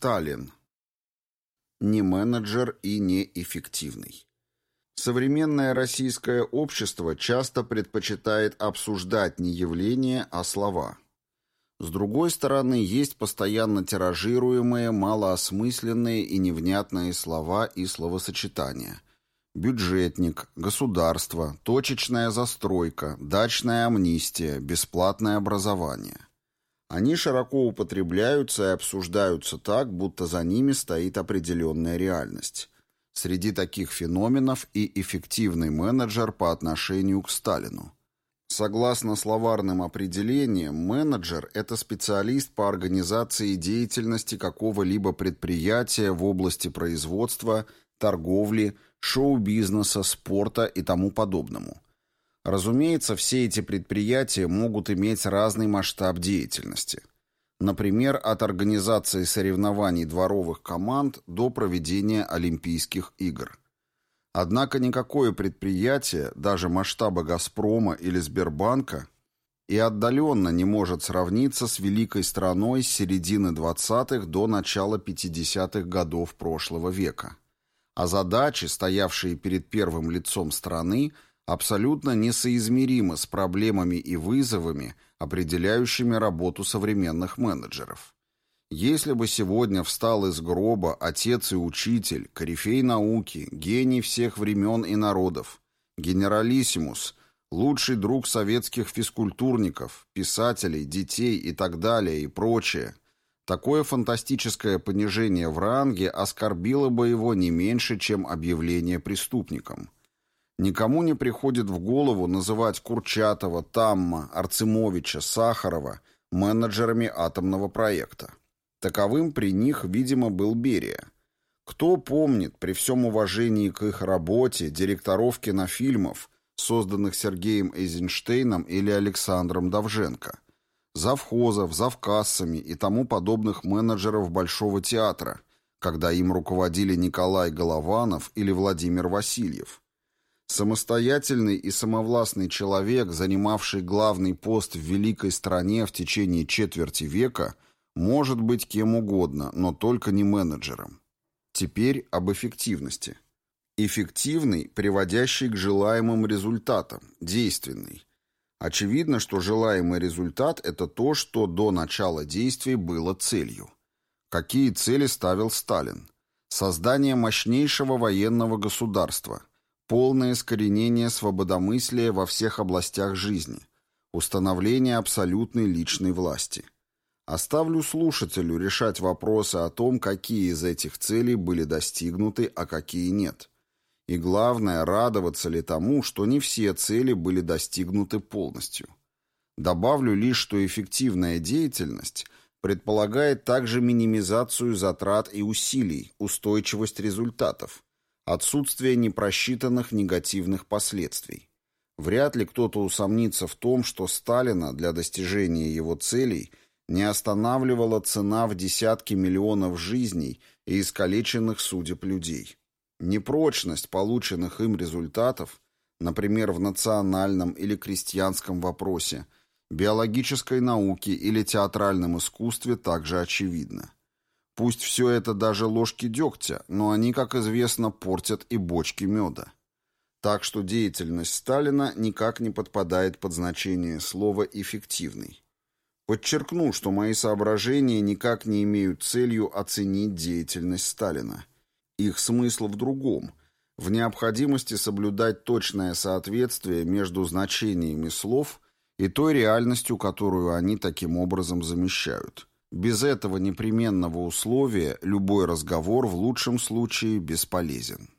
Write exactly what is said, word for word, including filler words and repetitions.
Сталин. Не менеджер и неэффективный. Современное российское общество часто предпочитает обсуждать не явления, а слова. С другой стороны, есть постоянно тиражируемые, малоосмысленные и невнятные слова и словосочетания. Бюджетник, государство, точечная застройка, дачная амнистия, бесплатное образование. Они широко употребляются и обсуждаются так, будто за ними стоит определенная реальность. Среди таких феноменов и эффективный менеджер по отношению к Сталину. Согласно словарным определениям, менеджер – это специалист по организации деятельности какого-либо предприятия в области производства, торговли, шоу-бизнеса, спорта и тому подобному. Разумеется, все эти предприятия могут иметь разный масштаб деятельности. Например, от организации соревнований дворовых команд до проведения Олимпийских игр. Однако никакое предприятие, даже масштаба «Газпрома» или «Сбербанка», и отдаленно не может сравниться с великой страной с середины двадцатых до начала пятидесятых годов прошлого века. А задачи, стоявшие перед первым лицом страны, абсолютно несоизмеримы с проблемами и вызовами, определяющими работу современных менеджеров. Если бы сегодня встал из гроба отец и учитель, корифей науки, гений всех времен и народов, генералиссимус, лучший друг советских физкультурников, писателей, детей и так далее и прочее, такое фантастическое понижение в ранге оскорбило бы его не меньше, чем объявление преступником. Никому не приходит в голову называть Курчатова, Тамма, Арцемовича, Сахарова менеджерами атомного проекта. Таковым при них, видимо, был Берия. Кто помнит, при всем уважении к их работе, директоров кинофильмов, созданных Сергеем Эйзенштейном или Александром Довженко, завхозов, завкассами и тому подобных менеджеров Большого театра, когда им руководили Николай Голованов или Владимир Васильев. Самостоятельный и самовластный человек, занимавший главный пост в великой стране в течение четверти века, может быть кем угодно, но только не менеджером. Теперь об эффективности. Эффективный, приводящий к желаемым результатам, действенный. Очевидно, что желаемый результат – это то, что до начала действий было целью. Какие цели ставил Сталин? Создание мощнейшего военного государства, полное искоренение свободомыслия во всех областях жизни, установление абсолютной личной власти. Оставлю слушателю решать вопросы о том, какие из этих целей были достигнуты, а какие нет. И главное, радоваться ли тому, что не все цели были достигнуты полностью. Добавлю лишь, что эффективная деятельность предполагает также минимизацию затрат и усилий, устойчивость результатов, отсутствие непросчитанных негативных последствий. Вряд ли кто-то усомнится в том, что Сталина для достижения его целей не останавливала цена в десятки миллионов жизней и искалеченных судеб людей. Непрочность полученных им результатов, например, в национальном или крестьянском вопросе, биологической науке или театральном искусстве, также очевидна. Пусть все это даже ложки дегтя, но они, как известно, портят и бочки меда. Так что деятельность Сталина никак не подпадает под значение слова «эффективный». Подчеркну, что мои соображения никак не имеют целью оценить деятельность Сталина. Их смысл в другом, в необходимости соблюдать точное соответствие между значениями слов и той реальностью, которую они таким образом замещают. Без этого непременного условия любой разговор в лучшем случае бесполезен.